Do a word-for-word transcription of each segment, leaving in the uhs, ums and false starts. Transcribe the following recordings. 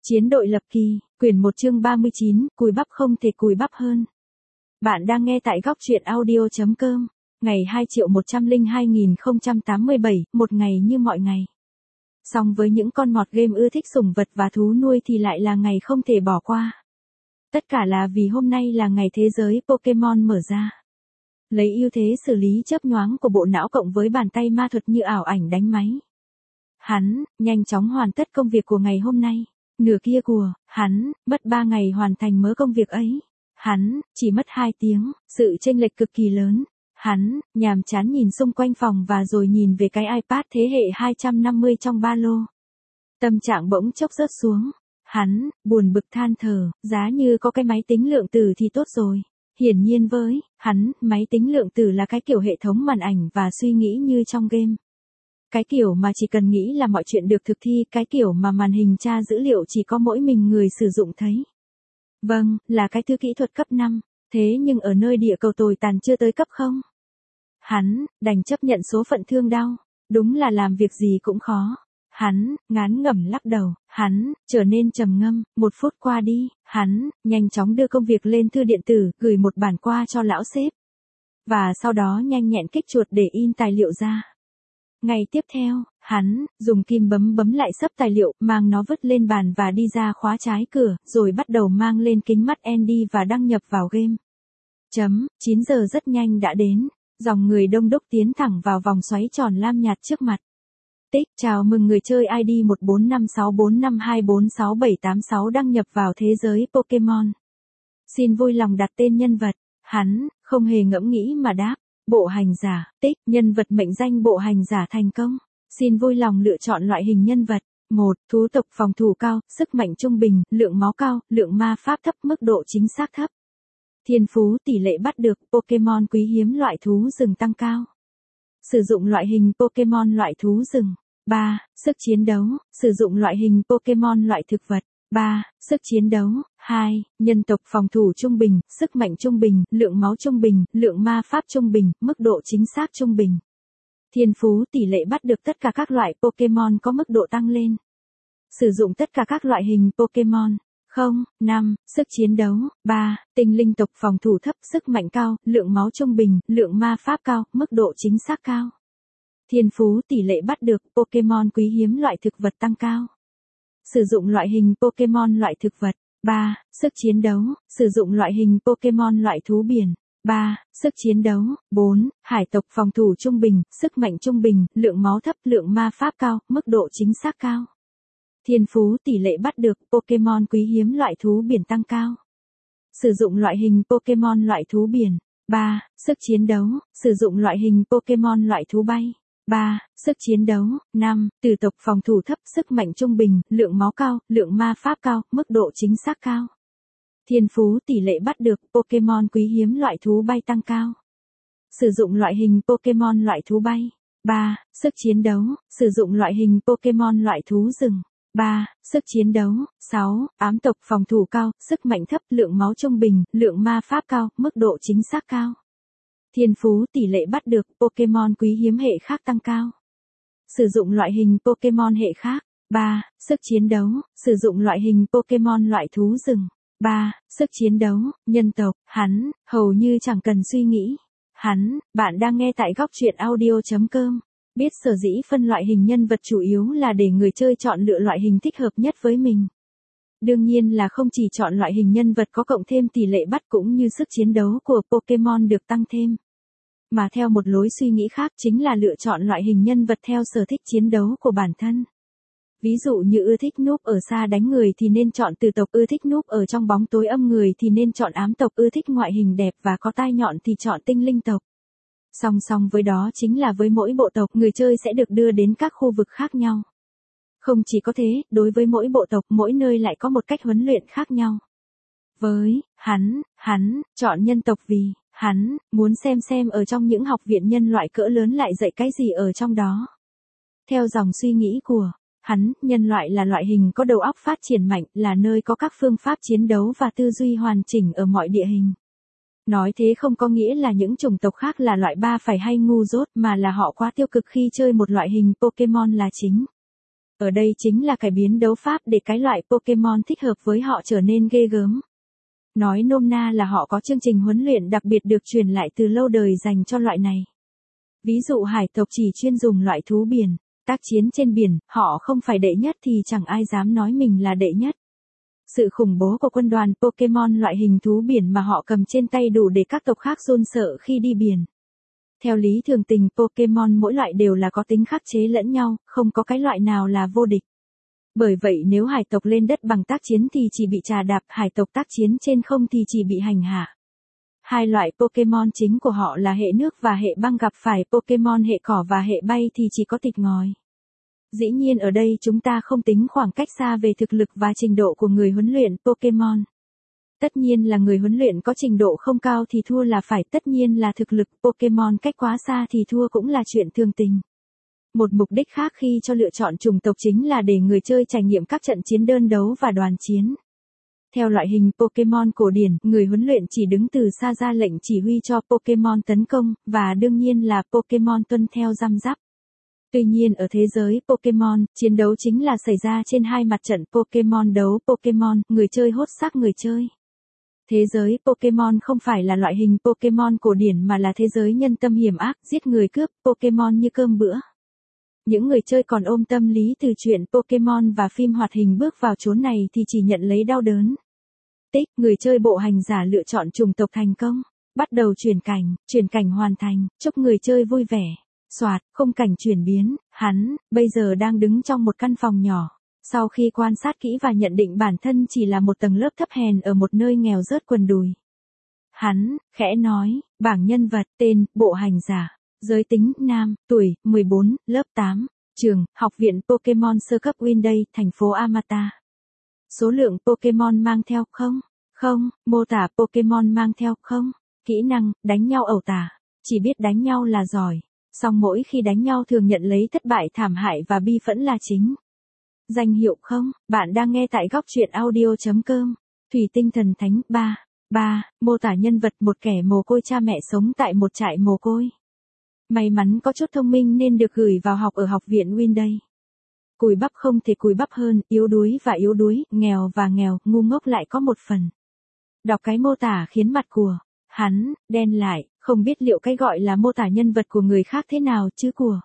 Chiến đội lập kỳ, quyển một chương ba mươi chín, cùi bắp không thể cùi bắp hơn. Bạn đang nghe tại góc truyện audio.com, ngày hai triệu một trăm lẻ hai nghìn không trăm tám mươi bảy, một ngày như mọi ngày. Song với những con mọt game ưa thích sủng vật và thú nuôi thì lại là ngày không thể bỏ qua. Tất cả là vì hôm nay là ngày thế giới Pokemon mở ra. Lấy ưu thế xử lý chớp nhoáng của bộ não cộng với bàn tay ma thuật như ảo ảnh đánh máy. Hắn, nhanh chóng hoàn tất công việc của ngày hôm nay. Nửa kia của, hắn, mất ba ngày hoàn thành mớ công việc ấy. Hắn, chỉ mất hai tiếng, sự chênh lệch cực kỳ lớn. Hắn, nhàm chán nhìn xung quanh phòng và rồi nhìn về cái iPad thế hệ hai trăm năm mươi trong ba lô. Tâm trạng bỗng chốc rớt xuống. Hắn, buồn bực than thở, giá như có cái máy tính lượng tử thì tốt rồi. Hiển nhiên với, hắn, máy tính lượng tử là cái kiểu hệ thống màn ảnh và suy nghĩ như trong game. Cái kiểu mà chỉ cần nghĩ là mọi chuyện được thực thi, cái kiểu mà màn hình tra dữ liệu chỉ có mỗi mình người sử dụng thấy. Vâng, là cái thứ kỹ thuật cấp năm, thế nhưng ở nơi địa cầu tồi tàn chưa tới cấp không. Hắn, đành chấp nhận số phận thương đau, đúng là làm việc gì cũng khó. Hắn, ngán ngẩm lắc đầu, hắn, trở nên trầm ngâm, một phút qua đi, hắn, nhanh chóng đưa công việc lên thư điện tử, gửi một bản qua cho lão sếp. Và sau đó nhanh nhẹn kích chuột để in tài liệu ra. Ngày tiếp theo, hắn, dùng kim bấm bấm lại sấp tài liệu, mang nó vứt lên bàn và đi ra khóa trái cửa, rồi bắt đầu mang lên kính mắt Andy và đăng nhập vào game. Chấm, chín giờ rất nhanh đã đến, dòng người đông đúc tiến thẳng vào vòng xoáy tròn lam nhạt trước mặt. Tích, chào mừng người chơi i đê một bốn năm sáu bốn năm hai bốn sáu bảy tám sáu đăng nhập vào thế giới Pokemon. Xin vui lòng đặt tên nhân vật, hắn, không hề ngẫm nghĩ mà đáp. Bộ hành giả, tích, nhân vật mệnh danh bộ hành giả thành công. Xin vui lòng lựa chọn loại hình nhân vật. một. Thú tộc phòng thủ cao, sức mạnh trung bình, lượng máu cao, lượng ma pháp thấp, mức độ chính xác thấp. Thiên phú tỷ lệ bắt được Pokemon quý hiếm loại thú rừng tăng cao. Sử dụng loại hình Pokemon loại thú rừng. ba. Sức chiến đấu, sử dụng loại hình Pokemon loại thực vật. ba. Sức chiến đấu. hai. Nhân tộc phòng thủ trung bình, sức mạnh trung bình, lượng máu trung bình, lượng ma pháp trung bình, mức độ chính xác trung bình. Thiên phú tỷ lệ bắt được tất cả các loại Pokemon có mức độ tăng lên. Sử dụng tất cả các loại hình Pokemon. không. năm. Sức chiến đấu. ba. Tinh linh tộc phòng thủ thấp, sức mạnh cao, lượng máu trung bình, lượng ma pháp cao, mức độ chính xác cao. Thiên phú tỷ lệ bắt được Pokemon quý hiếm loại thực vật tăng cao. Sử dụng loại hình Pokemon loại thực vật. ba. Sức chiến đấu, sử dụng loại hình Pokemon loại thú biển. ba. Sức chiến đấu. bốn. Hải tộc phòng thủ trung bình, sức mạnh trung bình, lượng máu thấp, lượng ma pháp cao, mức độ chính xác cao. Thiên phú tỷ lệ bắt được Pokemon quý hiếm loại thú biển tăng cao. Sử dụng loại hình Pokemon loại thú biển. ba. Sức chiến đấu, sử dụng loại hình Pokemon loại thú bay. ba. Sức chiến đấu. năm. Từ tộc phòng thủ thấp, sức mạnh trung bình, lượng máu cao, lượng ma pháp cao, mức độ chính xác cao. Thiên phú tỷ lệ bắt được Pokemon quý hiếm loại thú bay tăng cao. Sử dụng loại hình Pokemon loại thú bay. ba. Sức chiến đấu, sử dụng loại hình Pokemon loại thú rừng. ba. Sức chiến đấu. sáu. Ám tộc phòng thủ cao, sức mạnh thấp, lượng máu trung bình, lượng ma pháp cao, mức độ chính xác cao. Thiên phú tỷ lệ bắt được Pokemon quý hiếm hệ khác tăng cao. Sử dụng loại hình Pokemon hệ khác. ba. Sức chiến đấu, sử dụng loại hình Pokemon loại thú rừng. ba. Sức chiến đấu, nhân tộc, hắn, hầu như chẳng cần suy nghĩ. Hắn, bạn đang nghe tại góc truyện audio.com. Biết sở dĩ phân loại hình nhân vật chủ yếu là để người chơi chọn lựa loại hình thích hợp nhất với mình. Đương nhiên là không chỉ chọn loại hình nhân vật có cộng thêm tỷ lệ bắt cũng như sức chiến đấu của Pokemon được tăng thêm. Mà theo một lối suy nghĩ khác chính là lựa chọn loại hình nhân vật theo sở thích chiến đấu của bản thân. Ví dụ như ưa thích núp ở xa đánh người thì nên chọn từ tộc, ưa thích núp ở trong bóng tối âm người thì nên chọn ám tộc, ưa thích ngoại hình đẹp và có tai nhọn thì chọn tinh linh tộc. Song song với đó chính là với mỗi bộ tộc người chơi sẽ được đưa đến các khu vực khác nhau. Không chỉ có thế, đối với mỗi bộ tộc mỗi nơi lại có một cách huấn luyện khác nhau. Với hắn, hắn chọn nhân tộc vì hắn muốn xem xem ở trong những học viện nhân loại cỡ lớn lại dạy cái gì ở trong đó. Theo dòng suy nghĩ của hắn, nhân loại là loại hình có đầu óc phát triển mạnh, là nơi có các phương pháp chiến đấu và tư duy hoàn chỉnh ở mọi địa hình. Nói thế không có nghĩa là những chủng tộc khác là loại ba phải hay ngu dốt, mà là họ quá tiêu cực khi chơi một loại hình Pokemon là chính. Ở đây chính là cải biến đấu pháp để cái loại Pokemon thích hợp với họ trở nên ghê gớm. Nói nôm na là họ có chương trình huấn luyện đặc biệt được truyền lại từ lâu đời dành cho loại này. Ví dụ hải tộc chỉ chuyên dùng loại thú biển, tác chiến trên biển, họ không phải đệ nhất thì chẳng ai dám nói mình là đệ nhất. Sự khủng bố của quân đoàn Pokemon loại hình thú biển mà họ cầm trên tay đủ để các tộc khác run sợ khi đi biển. Theo lý thường tình Pokemon mỗi loại đều là có tính khắc chế lẫn nhau, không có cái loại nào là vô địch. Bởi vậy nếu hải tộc lên đất bằng tác chiến thì chỉ bị trà đạp, hải tộc tác chiến trên không thì chỉ bị hành hạ. Hai loại Pokemon chính của họ là hệ nước và hệ băng, gặp phải Pokemon hệ cỏ và hệ bay thì chỉ có thịt ngòi. Dĩ nhiên ở đây chúng ta không tính khoảng cách xa về thực lực và trình độ của người huấn luyện Pokemon. Tất nhiên là người huấn luyện có trình độ không cao thì thua là phải, tất nhiên là thực lực Pokemon cách quá xa thì thua cũng là chuyện thường tình. Một mục đích khác khi cho lựa chọn chủng tộc chính là để người chơi trải nghiệm các trận chiến đơn đấu và đoàn chiến. Theo loại hình Pokemon cổ điển, người huấn luyện chỉ đứng từ xa ra lệnh chỉ huy cho Pokemon tấn công, và đương nhiên là Pokemon tuân theo răm rắp. Tuy nhiên ở thế giới Pokemon, chiến đấu chính là xảy ra trên hai mặt trận Pokemon đấu Pokemon, người chơi hốt xác người chơi. Thế giới Pokemon không phải là loại hình Pokemon cổ điển mà là thế giới nhân tâm hiểm ác, giết người cướp Pokemon như cơm bữa. Những người chơi còn ôm tâm lý từ truyện Pokemon và phim hoạt hình bước vào chốn này thì chỉ nhận lấy đau đớn. Tích, người chơi bộ hành giả lựa chọn chủng tộc thành công. Bắt đầu chuyển cảnh, chuyển cảnh hoàn thành, chúc người chơi vui vẻ. Soạt, khung cảnh chuyển biến, hắn, bây giờ đang đứng trong một căn phòng nhỏ. Sau khi quan sát kỹ và nhận định bản thân chỉ là một tầng lớp thấp hèn ở một nơi nghèo rớt quần đùi. Hắn, khẽ nói, bảng nhân vật, tên, bộ hành giả. Giới tính, nam, tuổi, mười bốn, lớp tám. Trường, Học viện Pokemon sơ cấp Winday, thành phố Amata. Số lượng Pokemon mang theo không? Không, mô tả Pokemon mang theo không? Kỹ năng, đánh nhau ẩu tả. Chỉ biết đánh nhau là giỏi. Song mỗi khi đánh nhau thường nhận lấy thất bại thảm hại và bi phẫn là chính. Danh hiệu không? Bạn đang nghe tại góc truyện audio chấm com. Thủy tinh thần thánh ba. ba. Mô tả nhân vật, một kẻ mồ côi cha mẹ sống tại một trại mồ côi. May mắn có chút thông minh nên được gửi vào học ở học viện Winday. Cùi bắp không thể cùi bắp hơn, yếu đuối và yếu đuối, nghèo và nghèo, ngu ngốc lại có một phần. Đọc cái mô tả khiến mặt của hắn đen lại, không biết liệu cái gọi là mô tả nhân vật của người khác thế nào chứ của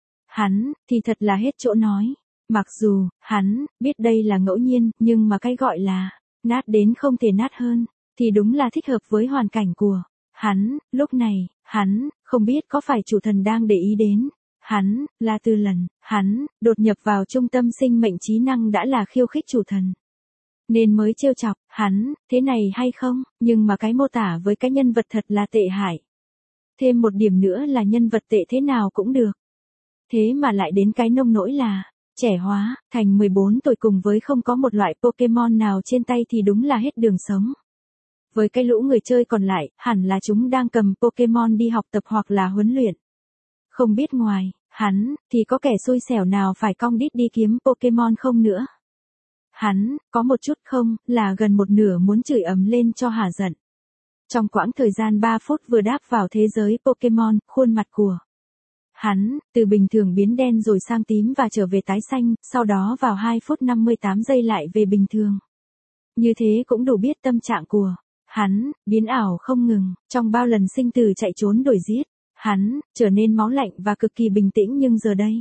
hắn thì thật là hết chỗ nói. Mặc dù hắn biết đây là ngẫu nhiên, nhưng mà cái gọi là nát đến không thể nát hơn thì đúng là thích hợp với hoàn cảnh của hắn. Lúc này, hắn không biết có phải chủ thần đang để ý đến hắn, là từ lần hắn đột nhập vào trung tâm sinh mệnh trí năng đã là khiêu khích chủ thần, nên mới trêu chọc hắn thế này hay không, nhưng mà cái mô tả với cái nhân vật thật là tệ hại. Thêm một điểm nữa là nhân vật tệ thế nào cũng được. Thế mà lại đến cái nông nỗi là trẻ hóa, thành mười bốn tuổi cùng với không có một loại Pokemon nào trên tay thì đúng là hết đường sống. Với cái lũ người chơi còn lại, hẳn là chúng đang cầm Pokemon đi học tập hoặc là huấn luyện. Không biết ngoài hắn thì có kẻ xui xẻo nào phải cong đít đi kiếm Pokemon không nữa. Hắn có một chút không, là gần một nửa muốn chửi ầm lên cho hả giận. Trong quãng thời gian ba phút vừa đáp vào thế giới Pokemon, khuôn mặt của hắn từ bình thường biến đen rồi sang tím và trở về tái xanh, sau đó vào hai phút năm mươi tám giây lại về bình thường. Như thế cũng đủ biết tâm trạng của hắn biến ảo không ngừng, trong bao lần sinh tử chạy trốn đuổi giết, hắn trở nên máu lạnh và cực kỳ bình tĩnh, nhưng giờ đây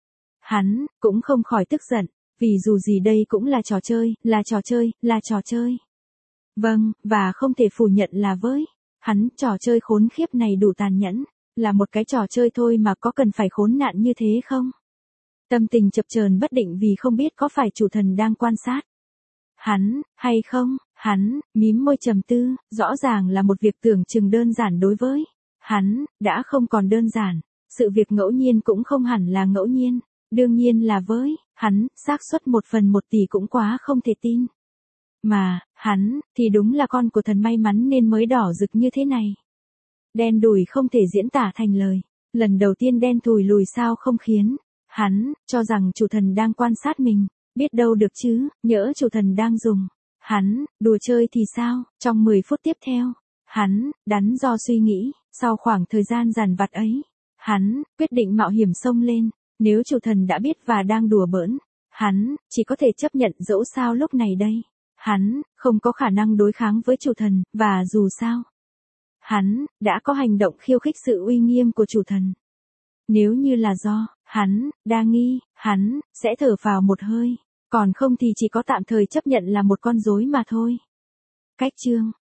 hắn cũng không khỏi tức giận, vì dù gì đây cũng là trò chơi, là trò chơi, là trò chơi. Vâng, và không thể phủ nhận là với hắn, trò chơi khốn khiếp này đủ tàn nhẫn, là một cái trò chơi thôi mà có cần phải khốn nạn như thế không? Tâm tình chập chờn bất định vì không biết có phải chủ thần đang quan sát hắn hay không. Hắn mím môi trầm tư, rõ ràng là một việc tưởng chừng đơn giản đối với hắn đã không còn đơn giản. Sự việc ngẫu nhiên cũng không hẳn là ngẫu nhiên, đương nhiên là với hắn, xác suất một phần một tỷ cũng quá không thể tin. Mà hắn thì đúng là con của thần may mắn nên mới đỏ rực như thế này. Đen đủi không thể diễn tả thành lời. Lần đầu tiên đen thùi lùi sao không khiến hắn cho rằng chủ thần đang quan sát mình. Biết đâu được chứ, nhỡ chủ thần đang dùng hắn đùa chơi thì sao? Trong mười phút tiếp theo, hắn đắn do suy nghĩ. Sau khoảng thời gian dằn vặt ấy, hắn quyết định mạo hiểm xông lên. Nếu chủ thần đã biết và đang đùa bỡn Hắn, chỉ có thể chấp nhận dẫu sao lúc này đây. Hắn, không có khả năng đối kháng với chủ thần, và dù sao. Hắn, đã có hành động khiêu khích sự uy nghiêm của chủ thần. Nếu như là do, hắn, đa nghi, hắn, sẽ thở vào một hơi. Còn không thì chỉ có tạm thời chấp nhận là một con rối mà thôi. Cách chương